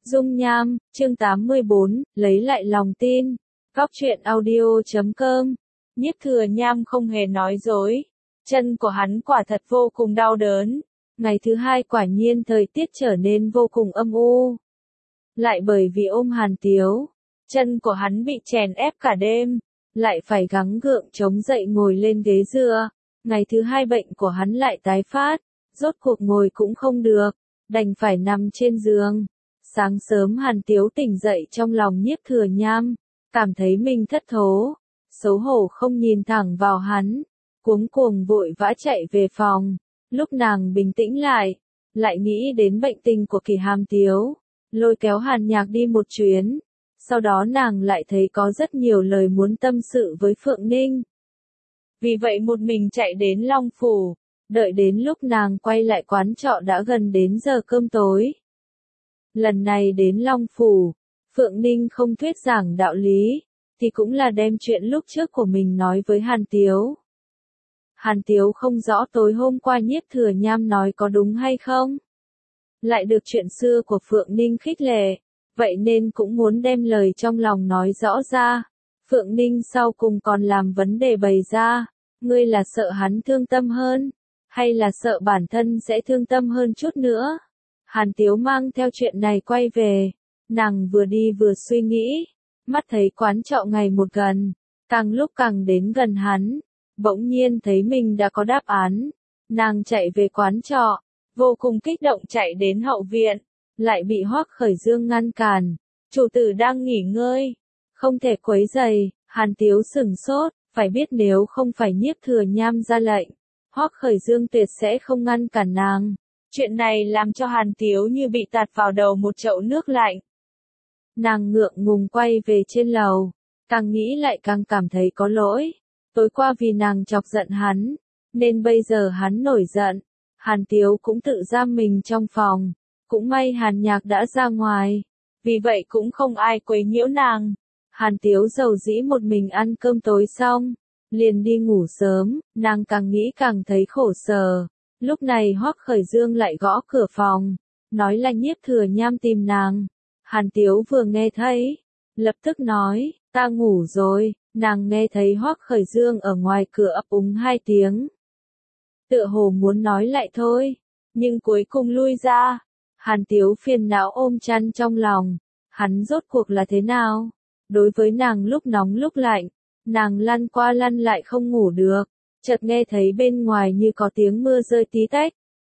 Dung nham, chương 84, lấy lại lòng tin. Góc truyện audio.com. Nhiếp Thừa Nham không hề nói dối. Chân của hắn quả thật vô cùng đau đớn. Ngày thứ hai quả nhiên thời tiết trở nên vô cùng âm u. Lại bởi vì ôm Hàn Tiếu, chân của hắn bị chèn ép cả đêm, lại phải gắng gượng chống dậy ngồi lên ghế dựa. Ngày thứ hai bệnh của hắn lại tái phát, rốt cuộc ngồi cũng không được, đành phải nằm trên giường. Sáng sớm Hàn Tiếu tỉnh dậy trong lòng Nhiếp Thừa Nham, cảm thấy mình thất thố, xấu hổ không nhìn thẳng vào hắn, cuống cuồng vội vã chạy về phòng. Lúc nàng bình tĩnh lại nghĩ đến bệnh tình của Kỳ Hàm Tiếu, lôi kéo Hàn Nhạc đi một chuyến. Sau đó nàng lại thấy có rất nhiều lời muốn tâm sự với Phượng Ninh. Vì vậy một mình chạy đến Long Phủ, đợi đến lúc nàng quay lại quán trọ đã gần đến giờ cơm tối. Lần này đến Long Phủ, Phượng Ninh không thuyết giảng đạo lý, thì cũng là đem chuyện lúc trước của mình nói với Hàn Tiếu. Hàn Tiếu không rõ tối hôm qua Nhiếp Thừa Nham nói có đúng hay không. Lại được chuyện xưa của Phượng Ninh khích lệ, vậy nên cũng muốn đem lời trong lòng nói rõ ra. Phượng Ninh sau cùng còn làm vấn đề bày ra, ngươi là sợ hắn thương tâm hơn, hay là sợ bản thân sẽ thương tâm hơn chút nữa. Hàn Tiếu mang theo chuyện này quay về, nàng vừa đi vừa suy nghĩ, mắt thấy quán trọ ngày một gần, càng lúc càng đến gần hắn, bỗng nhiên thấy mình đã có đáp án. Nàng chạy về quán trọ, vô cùng kích động chạy đến hậu viện, lại bị Hoắc Khởi Dương ngăn cản. Chủ tử đang nghỉ ngơi, không thể quấy rầy. Hàn Tiếu sửng sốt, phải biết nếu không phải Nhiếp Thừa Nham ra lệnh, Hoắc Khởi Dương tuyệt sẽ không ngăn cản nàng. Chuyện này làm cho Hàn Tiếu như bị tạt vào đầu một chậu nước lạnh. Nàng ngượng ngùng quay về trên lầu, càng nghĩ lại càng cảm thấy có lỗi. Tối qua vì nàng chọc giận hắn, nên bây giờ hắn nổi giận. Hàn Tiếu cũng tự giam mình trong phòng, cũng may Hàn Nhạc đã ra ngoài, vì vậy cũng không ai quấy nhiễu nàng. Hàn Tiếu dầu dĩ một mình ăn cơm tối xong, liền đi ngủ sớm, nàng càng nghĩ càng thấy khổ sở. Lúc này Hoắc Khởi Dương lại gõ cửa phòng, nói là Nhiếp Thừa Nham tìm nàng. Hàn Tiếu vừa nghe thấy, lập tức nói, ta ngủ rồi. Nàng nghe thấy Hoắc Khởi Dương ở ngoài cửa ấp úng 2 tiếng. Tựa hồ muốn nói lại thôi, nhưng cuối cùng lui ra. Hàn Tiếu phiền não ôm chăn trong lòng, hắn rốt cuộc là thế nào? Đối với nàng lúc nóng lúc lạnh, nàng lăn qua lăn lại không ngủ được, chợt nghe thấy bên ngoài như có tiếng mưa rơi tí tách.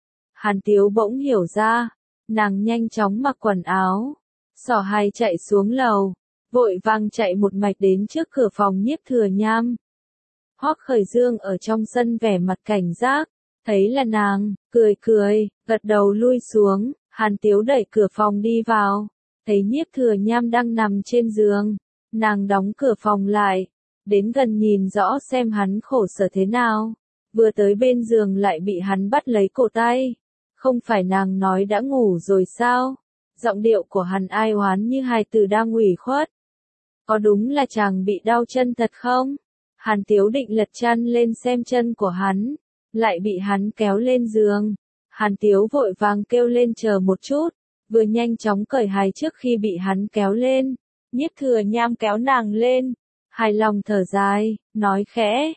Hàn Tiếu bỗng hiểu ra, nàng nhanh chóng mặc quần áo, xỏ hai chạy xuống lầu, vội vàng chạy một mạch đến trước cửa phòng Nhiếp Thừa Nham. Hoắc Khởi Dương ở trong sân vẻ mặt cảnh giác, thấy là nàng, cười, gật đầu lui xuống. Hàn Tiếu đẩy cửa phòng đi vào, thấy Nhiếp Thừa Nham đang nằm trên giường, nàng đóng cửa phòng lại, đến gần nhìn rõ xem hắn khổ sở thế nào. Vừa tới bên giường lại bị hắn bắt lấy cổ tay. Không phải nàng nói đã ngủ rồi sao? Giọng điệu của hắn ai oán như hài tử đang ủy khuất. Có đúng là chàng bị đau chân thật không? Hàn Tiếu định lật chăn lên xem chân của hắn, lại bị hắn kéo lên giường. Hàn Tiếu vội vàng kêu lên chờ một chút, vừa nhanh chóng cởi hài trước khi bị hắn kéo lên. Nhiếp Thừa Nham kéo nàng lên, hài lòng thở dài, nói khẽ,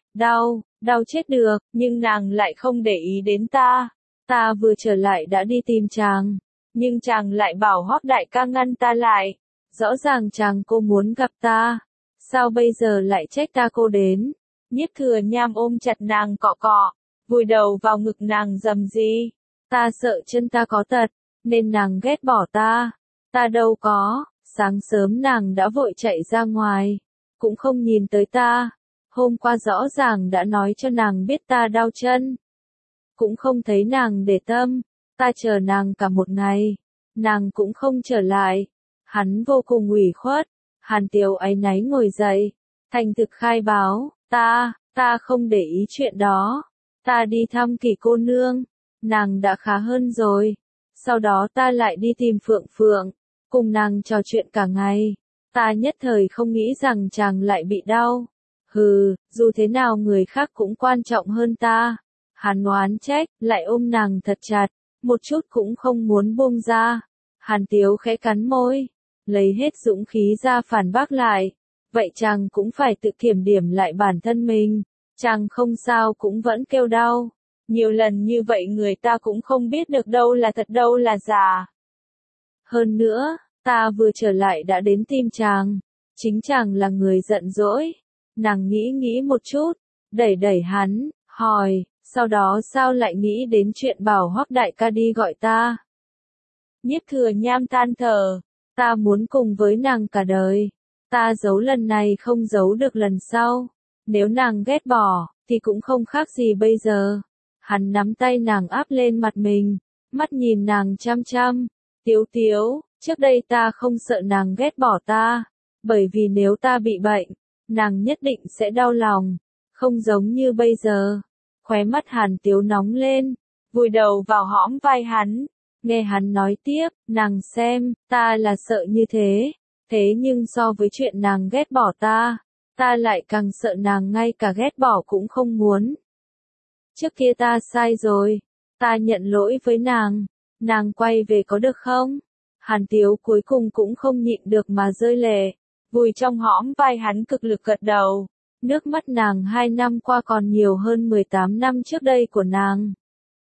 đau chết được, nhưng nàng lại không để ý đến ta. Ta vừa trở lại đã đi tìm chàng, nhưng chàng lại bảo Hoắc đại ca ngăn ta lại. Rõ ràng chàng cô muốn gặp ta, sao bây giờ lại trách ta cô đến? Nhiếp Thừa Nham ôm chặt nàng cọ cọ, vùi đầu vào ngực nàng rầm rì. Ta sợ chân ta có tật, nên nàng ghét bỏ ta. Ta đâu có, sáng sớm nàng đã vội chạy ra ngoài, cũng không nhìn tới ta. Hôm qua rõ ràng đã nói cho nàng biết ta đau chân, cũng không thấy nàng để tâm. Ta chờ nàng cả một ngày, nàng cũng không trở lại. Hắn vô cùng ủy khuất. Hàn Tiếu áy náy ngồi dậy, thành thực khai báo, ta không để ý chuyện đó. Ta đi thăm Kỳ cô nương, nàng đã khá hơn rồi. Sau đó ta lại đi tìm Phượng Phượng, cùng nàng trò chuyện cả ngày. Ta nhất thời không nghĩ rằng chàng lại bị đau. Hừ, dù thế nào người khác cũng quan trọng hơn ta. Hắn oán trách, lại ôm nàng thật chặt, một chút cũng không muốn buông ra. Hàn Tiếu khẽ cắn môi, lấy hết dũng khí ra phản bác lại. Vậy chàng cũng phải tự kiểm điểm lại bản thân mình. Chàng không sao cũng vẫn kêu đau. Nhiều lần như vậy người ta cũng không biết được đâu là thật đâu là giả. Hơn nữa, ta vừa trở lại đã đến tìm chàng. Chính chàng là người giận dỗi. Nàng nghĩ một chút, đẩy hắn, hỏi, sau đó sao lại nghĩ đến chuyện bảo Hoắc đại ca đi gọi ta? Nhiếp Thừa Nham than thở, ta muốn cùng với nàng cả đời. Ta giấu lần này không giấu được lần sau. Nếu nàng ghét bỏ, thì cũng không khác gì bây giờ. Hắn nắm tay nàng áp lên mặt mình, mắt nhìn nàng chăm chăm. Tiếu, trước đây ta không sợ nàng ghét bỏ ta. Bởi vì nếu ta bị bệnh, nàng nhất định sẽ đau lòng. Không giống như bây giờ. Khóe mắt Hàn Tiếu nóng lên, vùi đầu vào hõm vai hắn. Nghe hắn nói tiếp, nàng xem, ta là sợ như thế. Thế nhưng so với chuyện nàng ghét bỏ ta lại càng sợ nàng ngay cả ghét bỏ cũng không muốn. Trước kia ta sai rồi, ta nhận lỗi với nàng. Nàng quay về có được không? Hàn Tiếu cuối cùng cũng không nhịn được mà rơi lệ, vùi trong hõm vai hắn cực lực gật đầu. Nước mắt nàng 2 năm qua còn nhiều hơn 18 năm trước đây của nàng.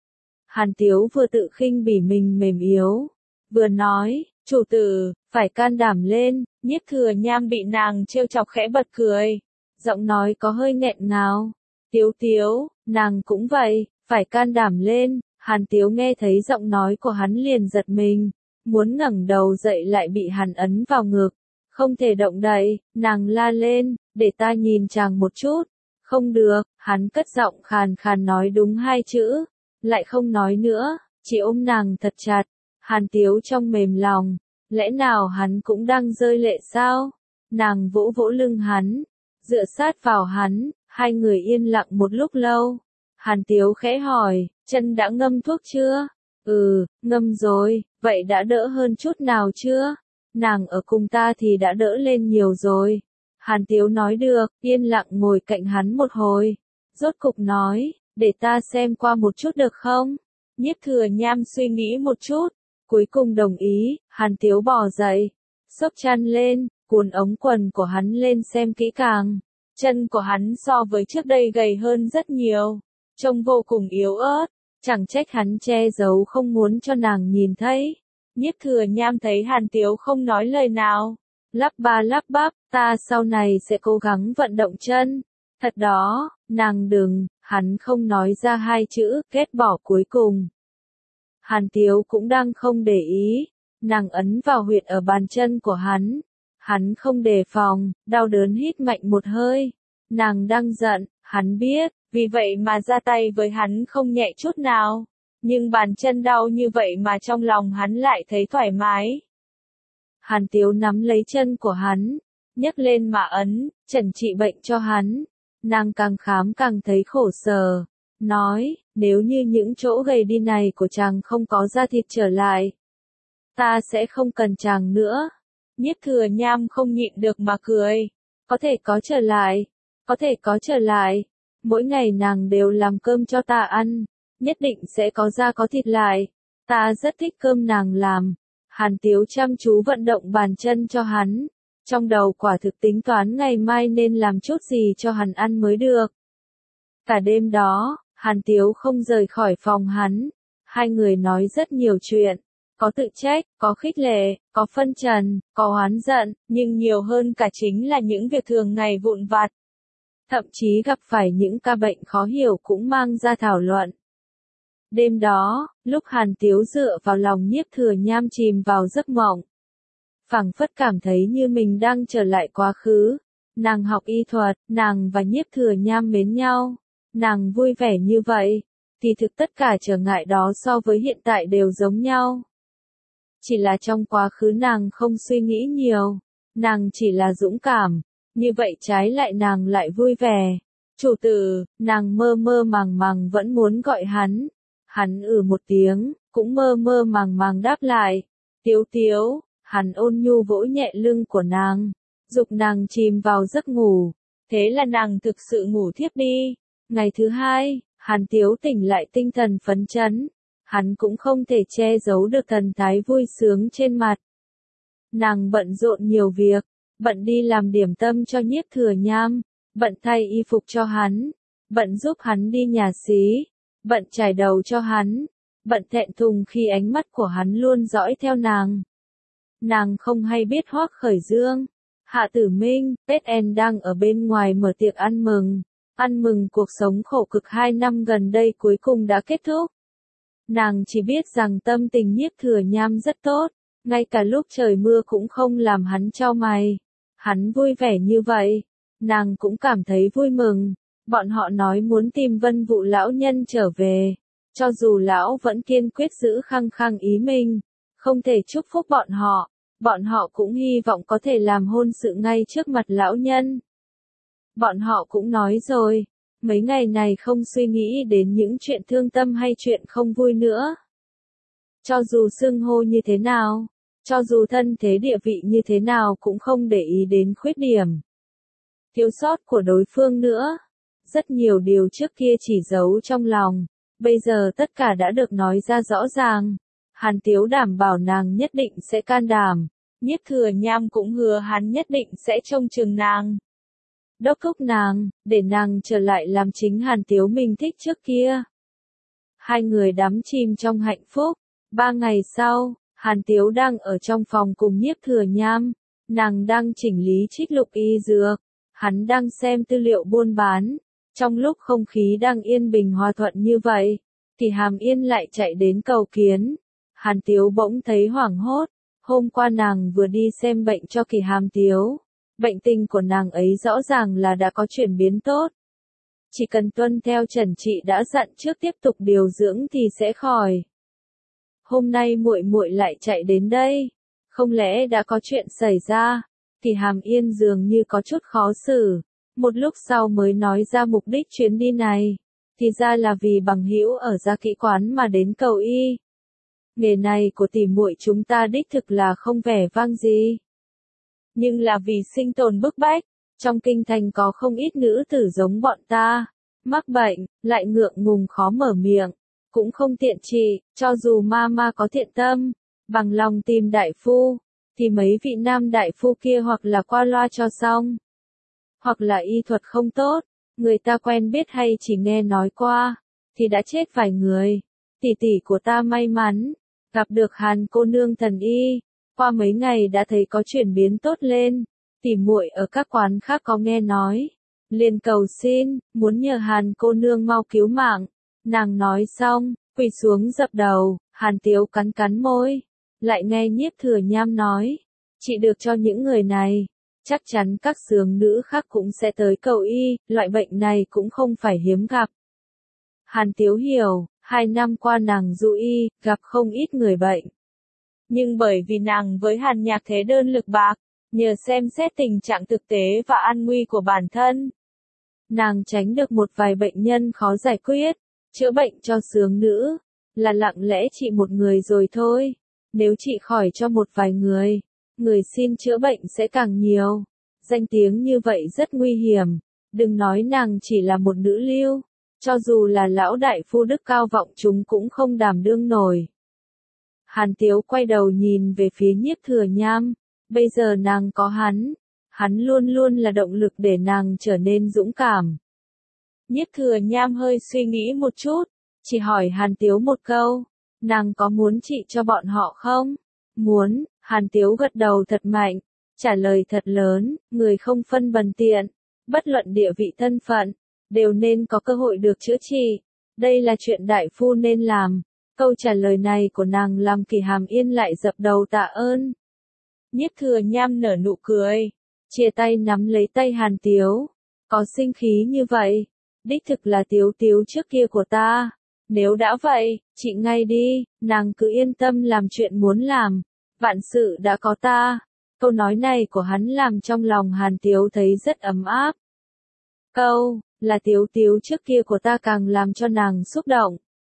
Hàn Tiếu vừa tự khinh bỉ mình mềm yếu, vừa nói, chủ tử, phải can đảm lên. Nhiếp Thừa Nham bị nàng trêu chọc khẽ bật cười, giọng nói có hơi nghẹn ngào. Tiếu, nàng cũng vậy, phải can đảm lên. Hàn Tiếu nghe thấy giọng nói của hắn liền giật mình, muốn ngẩng đầu dậy lại bị hắn ấn vào ngực. Không thể động đậy, nàng la lên, để ta nhìn chàng một chút. Không được, hắn cất giọng khàn khàn nói đúng 2 chữ, lại không nói nữa, chỉ ôm nàng thật chặt. Hàn Tiếu trong mềm lòng, lẽ nào hắn cũng đang rơi lệ sao? Nàng vỗ vỗ lưng hắn, dựa sát vào hắn, hai người yên lặng một lúc lâu. Hàn Tiếu khẽ hỏi, chân đã ngâm thuốc chưa? Ngâm rồi, vậy đã đỡ hơn chút nào chưa? Nàng ở cùng ta thì đã đỡ lên nhiều rồi. Hàn Tiếu nói được, yên lặng ngồi cạnh hắn một hồi. Rốt cục nói, để ta xem qua một chút được không? Nhiếp Thừa Nham suy nghĩ một chút, cuối cùng đồng ý. Hàn Tiếu bò dậy, xốc chăn lên, cuốn ống quần của hắn lên xem kỹ càng. Chân của hắn so với trước đây gầy hơn rất nhiều, trông vô cùng yếu ớt, chẳng trách hắn che giấu không muốn cho nàng nhìn thấy. Nhiếp Thừa Nham thấy Hàn Tiếu không nói lời nào, lắp ba lắp bắp, ta sau này sẽ cố gắng vận động chân. Thật đó, nàng đừng, hắn không nói ra 2 chữ, ghét bỏ cuối cùng. Hàn Tiếu cũng đang không để ý, nàng ấn vào huyệt ở bàn chân của hắn. Hắn không đề phòng, đau đớn hít mạnh một hơi. Nàng đang giận, hắn biết, vì vậy mà ra tay với hắn không nhẹ chút nào. Nhưng bàn chân đau như vậy mà trong lòng hắn lại thấy thoải mái. Hàn Tiếu nắm lấy chân của hắn, nhấc lên mà ấn, chẩn trị bệnh cho hắn. Nàng càng khám càng thấy khổ sở, nói, nếu như những chỗ gầy đi này của chàng không có da thịt trở lại, ta sẽ không cần chàng nữa. Nhiếp Thừa Nham không nhịn được mà cười, có thể có trở lại, có thể có trở lại. Mỗi ngày nàng đều làm cơm cho ta ăn, nhất định sẽ có da có thịt lại. Ta rất thích cơm nàng làm. Hàn Tiếu chăm chú vận động bàn chân cho hắn, trong đầu quả thực tính toán ngày mai nên làm chút gì cho hắn ăn mới được. Cả đêm đó, Hàn Tiếu không rời khỏi phòng hắn. Hai người nói rất nhiều chuyện, có tự trách, có khích lệ, có phân trần, có oán giận, nhưng nhiều hơn cả chính là những việc thường ngày vụn vặt. Thậm chí gặp phải những ca bệnh khó hiểu cũng mang ra thảo luận. Đêm đó, lúc Hàn Tiếu dựa vào lòng Nhiếp Thừa Nham chìm vào giấc mộng, phảng phất cảm thấy như mình đang trở lại quá khứ. Nàng học y thuật, nàng và Nhiếp Thừa Nham mến nhau, nàng vui vẻ như vậy, thì thực tất cả trở ngại đó so với hiện tại đều giống nhau. Chỉ là trong quá khứ nàng không suy nghĩ nhiều, nàng chỉ là dũng cảm, như vậy trái lại nàng lại vui vẻ. Chủ tử, nàng mơ mơ màng màng vẫn muốn gọi hắn. Hắn một tiếng, cũng mơ mơ màng màng đáp lại. Tiếu, hắn ôn nhu vỗ nhẹ lưng của nàng, giục nàng chìm vào giấc ngủ. Thế là nàng thực sự ngủ thiếp đi. Ngày thứ 2, Hàn Tiếu tỉnh lại tinh thần phấn chấn. hắn cũng không thể che giấu được thần thái vui sướng trên mặt. Nàng bận rộn nhiều việc, bận đi làm điểm tâm cho Nhiếp Thừa Nham, bận thay y phục cho hắn, bận giúp hắn đi nhà xí, bận chải đầu cho hắn, bận thẹn thùng khi ánh mắt của hắn luôn dõi theo nàng. Nàng không hay biết Hoắc Khởi Dương, Hạ Tử Minh, Tết đang ở bên ngoài mở tiệc ăn mừng cuộc sống khổ cực 2 năm gần đây cuối cùng đã kết thúc. Nàng chỉ biết rằng tâm tình Nhiếp Thừa Nham rất tốt, ngay cả lúc trời mưa cũng không làm hắn chau mày. Hắn vui vẻ như vậy, nàng cũng cảm thấy vui mừng. Bọn họ nói muốn tìm Vân Vũ lão nhân trở về, cho dù lão vẫn kiên quyết giữ khăng khăng ý mình, không thể chúc phúc bọn họ cũng hy vọng có thể làm hôn sự ngay trước mặt lão nhân. Bọn họ cũng nói rồi, mấy ngày này không suy nghĩ đến những chuyện thương tâm hay chuyện không vui nữa. Cho dù xưng hô như thế nào, cho dù thân thế địa vị như thế nào cũng không để ý đến khuyết điểm, thiếu sót của đối phương nữa. Rất nhiều điều trước kia chỉ giấu trong lòng, bây giờ tất cả đã được nói ra rõ ràng. Hàn Tiếu đảm bảo nàng nhất định sẽ can đảm, Nhiếp Thừa Nham cũng hứa hắn nhất định sẽ trông chừng nàng, đốc thúc nàng, để nàng trở lại làm chính Hàn Tiếu mình thích trước kia. Hai người đắm chìm trong hạnh phúc. 3 ngày sau, Hàn Tiếu đang ở trong phòng cùng Nhiếp Thừa Nham, nàng đang chỉnh lý trích lục y dược, hắn đang xem tư liệu buôn bán. Trong lúc không khí đang yên bình hòa thuận như vậy, thì Hàm Yên lại chạy đến cầu kiến. Hàn Tiếu bỗng thấy hoảng hốt, hôm qua nàng vừa đi xem bệnh cho Kỳ Hàm Tiếu. Bệnh tình của nàng ấy rõ ràng là đã có chuyển biến tốt. Chỉ cần tuân theo Trần Trị đã dặn trước tiếp tục điều dưỡng thì sẽ khỏi. Hôm nay muội muội lại chạy đến đây, không lẽ đã có chuyện xảy ra? Thì Hàm Yên dường như có chút khó xử, một lúc sau mới nói ra mục đích chuyến đi này, thì ra là vì bằng hữu ở Gia Kỹ Quán mà đến cầu y. Nghề này của tỷ muội chúng ta đích thực là không vẻ vang gì, nhưng là vì sinh tồn bức bách, trong kinh thành có không ít nữ tử giống bọn ta, mắc bệnh, lại ngượng ngùng khó mở miệng, cũng không tiện trị, cho dù ma có thiện tâm, bằng lòng tìm đại phu, thì mấy vị nam đại phu kia hoặc là qua loa cho xong, hoặc là y thuật không tốt, người ta quen biết hay chỉ nghe nói qua, thì đã chết vài người. Tỷ tỷ của ta may mắn, gặp được Hàn cô nương thần y, qua mấy ngày đã thấy có chuyển biến tốt lên, tỷ muội ở các quán khác có nghe nói, liền cầu xin, muốn nhờ Hàn cô nương mau cứu mạng. Nàng nói xong, quỳ xuống dập đầu, Hàn Tiếu cắn môi, lại nghe Nhiếp Thừa Nham nói, trị được cho những người này, chắc chắn các xướng nữ khác cũng sẽ tới cầu y, loại bệnh này cũng không phải hiếm gặp. Hàn Tiếu hiểu, 2 năm qua nàng dụ y, gặp không ít người bệnh. Nhưng bởi vì nàng với Hàn Nhạc thế đơn lực bạc, nhờ xem xét tình trạng thực tế và an nguy của bản thân, nàng tránh được một vài bệnh nhân khó giải quyết. Chữa bệnh cho xướng nữ, là lặng lẽ trị một người rồi thôi. Nếu trị khỏi cho một vài người, người xin chữa bệnh sẽ càng nhiều. Danh tiếng như vậy rất nguy hiểm. Đừng nói nàng chỉ là một nữ lưu, cho dù là lão đại phu đức cao vọng chúng cũng không đảm đương nổi. Hàn Tiếu quay đầu nhìn về phía Nhiếp Thừa Nham. Bây giờ nàng có hắn luôn luôn là động lực để nàng trở nên dũng cảm. Nhiếp Thừa Nham hơi suy nghĩ một chút, chỉ hỏi Hàn Tiếu một câu, nàng có muốn trị cho bọn họ không? Muốn. Hàn Tiếu gật đầu thật mạnh, trả lời thật lớn, người không phân bần tiện, bất luận địa vị thân phận, đều nên có cơ hội được chữa trị. Đây là chuyện đại phu nên làm. Câu trả lời này của nàng làm Kỳ Hàm Yên lại dập đầu tạ ơn. Nhiếp Thừa Nham nở nụ cười, chia tay nắm lấy tay Hàn Tiếu, có sinh khí như vậy. Đích thực là Tiếu Tiếu trước kia của ta. Nếu đã vậy, chị ngay đi, nàng cứ yên tâm làm chuyện muốn làm. Vạn sự đã có ta. Câu nói này của hắn làm trong lòng Hàn Tiếu thấy rất ấm áp. Câu, là Tiếu Tiếu trước kia của ta càng làm cho nàng xúc động.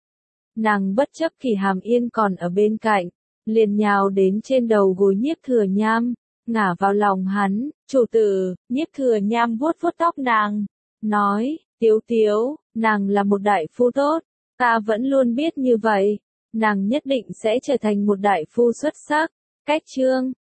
Nàng bất chấp Kỳ Hàm Yên còn ở bên cạnh, liền nhào đến trên đầu gối Nhiếp Thừa Nham, ngả vào lòng hắn. Chủ tử. Nhiếp Thừa Nham vuốt tóc nàng, nói, Tiếu Tiếu, nàng là một đại phu tốt, ta vẫn luôn biết như vậy. nàng nhất định sẽ trở thành một đại phu xuất sắc. Cách chương